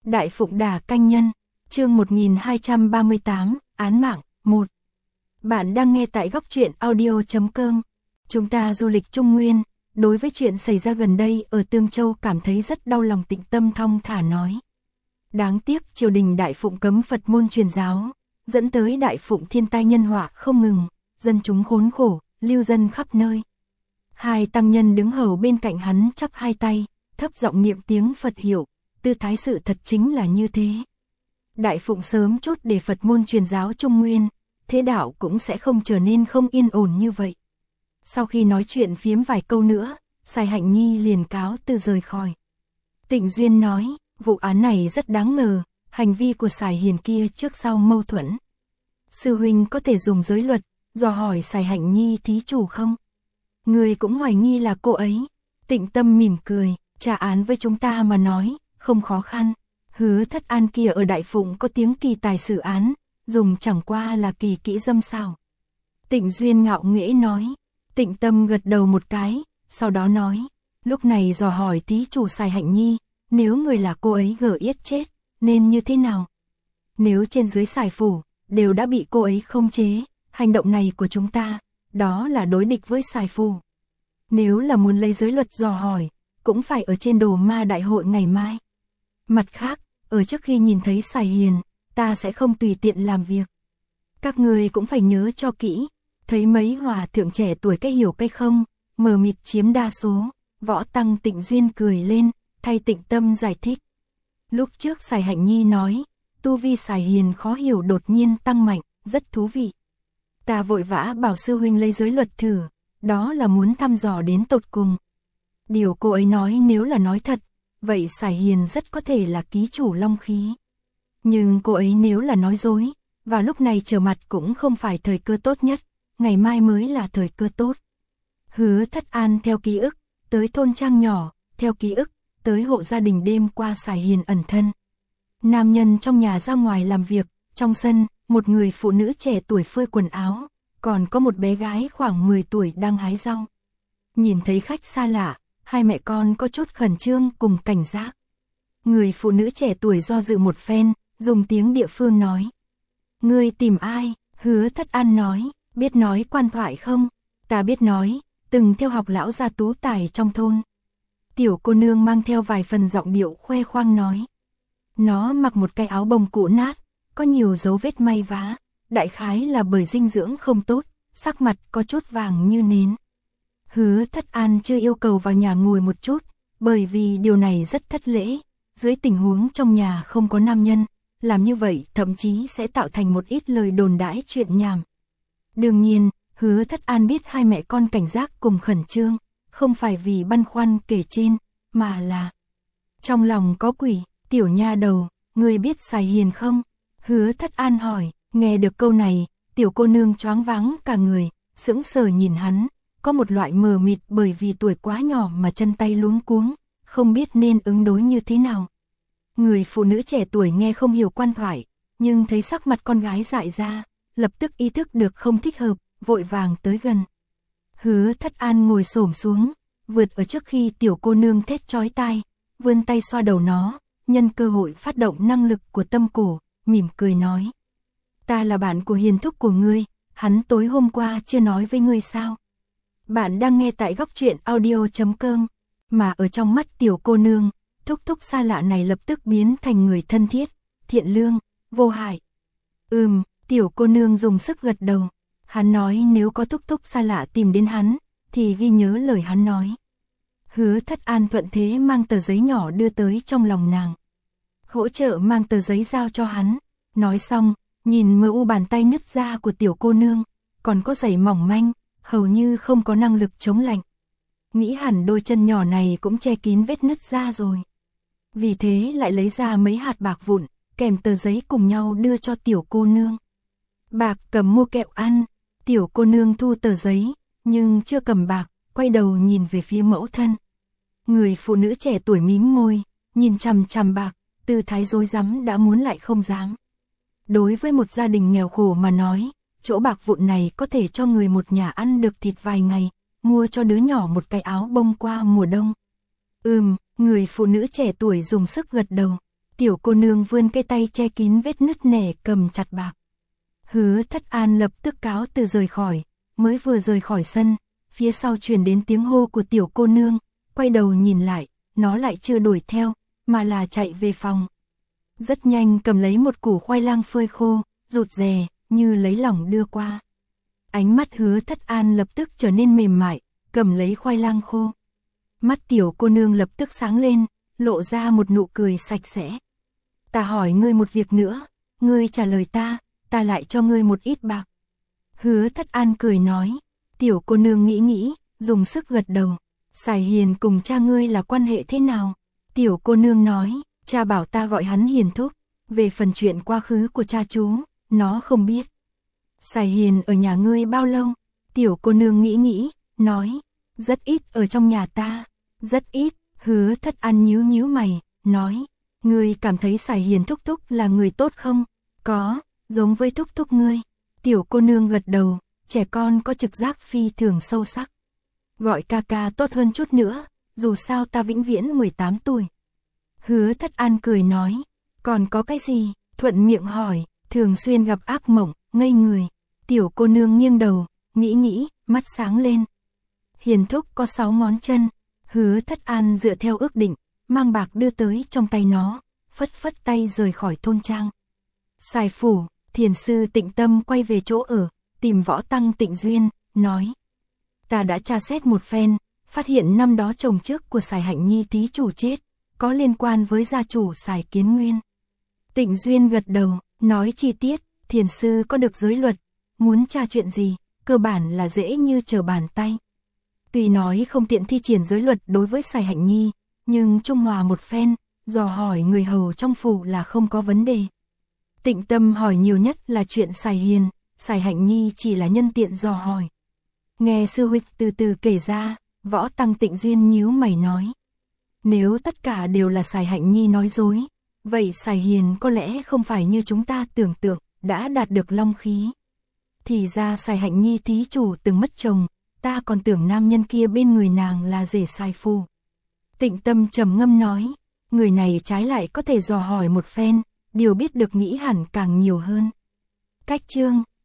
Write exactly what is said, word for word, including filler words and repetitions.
Đại Phụng Đả Canh Nhân, chương một nghìn hai trăm ba mươi tám, án mạng, một. Bạn đang nghe tại góc truyện audio chấm com. Chúng ta du lịch Trung Nguyên, đối với chuyện xảy ra gần đây ở Tương Châu cảm thấy rất đau lòng. Tịnh Tâm thong thả nói. Đáng tiếc triều đình Đại Phụng cấm Phật môn truyền giáo, dẫn tới Đại Phụng thiên tai nhân họa không ngừng, dân chúng khốn khổ, lưu dân khắp nơi. Hai tăng nhân đứng hầu bên cạnh hắn chắp hai tay, thấp giọng niệm tiếng Phật hiệu, tư thái sự thật chính là như thế. Đại Phụng sớm chốt để Phật môn truyền giáo Trung Nguyên, thế đạo cũng sẽ không trở nên không yên ổn như vậy. Sau khi nói chuyện phiếm vài câu nữa, Sài Hạnh Nhi liền cáo từ rời khỏi. Tịnh Duyên nói, vụ án này rất đáng ngờ, hành vi của Sài Hiền kia trước sau mâu thuẫn. Sư huynh có thể dùng giới luật, dò hỏi Sài Hạnh Nhi thí chủ không? Người cũng hoài nghi là cô ấy. Tịnh Tâm mỉm cười, trả án với chúng ta mà nói, không khó khăn. Hứa Thất An kia ở Đại Phụng có tiếng kỳ tài xử án, dùng chẳng qua là kỳ kỹ dâm sao. Tịnh Duyên ngạo nghễ nói. Tịnh Tâm gật đầu một cái, sau đó nói, lúc này dò hỏi thí chủ Sài Hạnh Nhi, nếu người là cô ấy gở yết chết, nên như thế nào? Nếu trên dưới Sài phủ, đều đã bị cô ấy khống chế, hành động này của chúng ta, đó là đối địch với Sài phủ. Nếu là muốn lấy giới luật dò hỏi, cũng phải ở trên đồ ma đại hội ngày mai. Mặt khác, ở trước khi nhìn thấy Sài Hiền, ta sẽ không tùy tiện làm việc. Các người cũng phải nhớ cho kỹ, thấy mấy hòa thượng trẻ tuổi cái hiểu cái không, mờ mịt chiếm đa số. Võ Tăng Tịnh Duyên cười lên, thay Tịnh Tâm giải thích. Lúc trước Sài Hạnh Nhi nói, tu vi Sài Hiền khó hiểu đột nhiên tăng mạnh, rất thú vị. Ta vội vã bảo sư huynh lấy giới luật thử, đó là muốn thăm dò đến tột cùng. Điều cô ấy nói nếu là nói thật, vậy Sài Hiền rất có thể là ký chủ long khí. Nhưng cô ấy nếu là nói dối, và lúc này trở mặt cũng không phải thời cơ tốt nhất, ngày mai mới là thời cơ tốt. Hứa Thất An theo ký ức, tới thôn trang nhỏ, theo ký ức, tới hộ gia đình đêm qua Sài Hiền ẩn thân. Nam nhân trong nhà ra ngoài làm việc, trong sân, một người phụ nữ trẻ tuổi phơi quần áo, còn có một bé gái khoảng mười tuổi đang hái rau. Nhìn thấy khách xa lạ, hai mẹ con có chút khẩn trương cùng cảnh giác. Người phụ nữ trẻ tuổi do dự một phen, dùng tiếng địa phương nói. Ngươi tìm ai? Hứa Thất An nói, biết nói quan thoại không? Ta biết nói, từng theo học lão gia tú tài trong thôn. Tiểu cô nương mang theo vài phần giọng điệu khoe khoang nói. Nó mặc một cái áo bông cũ nát, có nhiều dấu vết may vá, đại khái là bởi dinh dưỡng không tốt, sắc mặt có chút vàng như nến. Hứa Thất An chưa yêu cầu vào nhà ngồi một chút, bởi vì điều này rất thất lễ, dưới tình huống trong nhà không có nam nhân, làm như vậy thậm chí sẽ tạo thành một ít lời đồn đãi chuyện nhảm. Đương nhiên, Hứa Thất An biết hai mẹ con cảnh giác cùng khẩn trương, không phải vì băn khoăn kể trên, mà là trong lòng có quỷ. Tiểu nha đầu, ngươi biết Sài Hiền không? Hứa Thất An hỏi. Nghe được câu này, tiểu cô nương choáng váng cả người, sững sờ nhìn hắn, có một loại mờ mịt bởi vì tuổi quá nhỏ mà chân tay luống cuống, không biết nên ứng đối như thế nào. Người phụ nữ trẻ tuổi nghe không hiểu quan thoại, nhưng thấy sắc mặt con gái dại ra, lập tức ý thức được không thích hợp, vội vàng tới gần. Hứa Thất An ngồi xổm xuống, vượt ở trước khi tiểu cô nương thét chói tai, vươn tay xoa đầu nó, nhân cơ hội phát động năng lực của tâm cổ, mỉm cười nói. Ta là bạn của Hiền thúc của ngươi, hắn tối hôm qua chưa nói với ngươi sao? Bạn đang nghe tại góc truyện audio chấm com, mà ở trong mắt tiểu cô nương, thúc thúc xa lạ này lập tức biến thành người thân thiết, thiện lương, vô hại. Ừm, tiểu cô nương dùng sức gật đầu. Hắn nói nếu có thúc thúc xa lạ tìm đến hắn, thì ghi nhớ lời hắn nói. Hứa Thất An thuận thế mang tờ giấy nhỏ đưa tới trong lòng nàng. Hỗ trợ mang tờ giấy giao cho hắn. Nói xong, nhìn mờ u bàn tay nứt ra của tiểu cô nương, còn có giày mỏng manh, hầu như không có năng lực chống lạnh. Nghĩ hẳn đôi chân nhỏ này cũng che kín vết nứt ra rồi. Vì thế lại lấy ra mấy hạt bạc vụn, kèm tờ giấy cùng nhau đưa cho tiểu cô nương. Bạc cầm mua kẹo ăn. Tiểu cô nương thu tờ giấy, nhưng chưa cầm bạc, quay đầu nhìn về phía mẫu thân. Người phụ nữ trẻ tuổi mím môi, nhìn chằm chằm bạc, tư thái rối rắm đã muốn lại không dám. Đối với một gia đình nghèo khổ mà nói, chỗ bạc vụn này có thể cho người một nhà ăn được thịt vài ngày, mua cho đứa nhỏ một cái áo bông qua mùa đông. Ừm, người phụ nữ trẻ tuổi dùng sức gật đầu. Tiểu cô nương vươn cái tay che kín vết nứt nẻ cầm chặt bạc. Hứa Thất An lập tức cáo từ rời khỏi, mới vừa rời khỏi sân, phía sau truyền đến tiếng hô của tiểu cô nương, quay đầu nhìn lại, nó lại chưa đuổi theo, mà là chạy về phòng. Rất nhanh cầm lấy một củ khoai lang phơi khô, rụt rè, như lấy lòng đưa qua. Ánh mắt Hứa Thất An lập tức trở nên mềm mại, cầm lấy khoai lang khô. Mắt tiểu cô nương lập tức sáng lên, lộ ra một nụ cười sạch sẽ. Ta hỏi ngươi một việc nữa, ngươi trả lời ta, ta lại cho ngươi một ít bạc. Hứa Thất An cười nói, tiểu cô nương nghĩ nghĩ, dùng sức gật đầu. Sài Hiền cùng cha ngươi là quan hệ thế nào? Tiểu cô nương nói, cha bảo ta gọi hắn Hiền thúc, về phần chuyện quá khứ của cha chú, nó không biết. Sài Hiền ở nhà ngươi bao lâu? Tiểu cô nương nghĩ nghĩ, nói, rất ít ở trong nhà ta, rất ít. Hứa Thất An nhíu nhíu mày, nói, ngươi cảm thấy Sài Hiền thúc thúc là người tốt không? Có, giống với thúc thúc ngươi. Tiểu cô nương gật đầu, trẻ con có trực giác phi thường sâu sắc. Gọi ca ca tốt hơn chút nữa, dù sao ta vĩnh viễn mười tám tuổi. Hứa Thất An cười nói, còn có cái gì? Thuận miệng hỏi, thường xuyên gặp ác mộng, ngây người. Tiểu cô nương nghiêng đầu, nghĩ nghĩ, mắt sáng lên. Hiền thúc có sáu ngón chân. Hứa Thất An dựa theo ước định, mang bạc đưa tới trong tay nó, phất phất tay rời khỏi thôn trang. Sài phủ, thiền sư Tịnh Tâm quay về chỗ ở, tìm võ tăng Tịnh Duyên, nói. Ta đã tra xét một phen, phát hiện năm đó chồng trước của Sài Hạnh Nhi thí chủ chết, có liên quan với gia chủ Sài Kiến Nguyên. Tịnh Duyên gật đầu, nói chi tiết, thiền sư có được giới luật, muốn tra chuyện gì, cơ bản là dễ như trở bàn tay. Tuy nói không tiện thi triển giới luật đối với Sài Hạnh Nhi, nhưng trung hòa một phen, dò hỏi người hầu trong phủ là không có vấn đề. Tịnh Tâm hỏi nhiều nhất là chuyện Sài Hiền, Sài Hạnh Nhi chỉ là nhân tiện dò hỏi. Nghe sư huynh từ từ kể ra, võ tăng Tịnh Duyên nhíu mày nói. Nếu tất cả đều là Sài Hạnh Nhi nói dối, vậy Sài Hiền có lẽ không phải như chúng ta tưởng tượng, đã đạt được long khí. Thì ra Sài Hạnh Nhi thí chủ từng mất chồng, ta còn tưởng nam nhân kia bên người nàng là rể Sài phu. Tịnh Tâm trầm ngâm nói, người này trái lại có thể dò hỏi một phen, điều biết được nghĩ hẳn càng nhiều hơn. Cách chương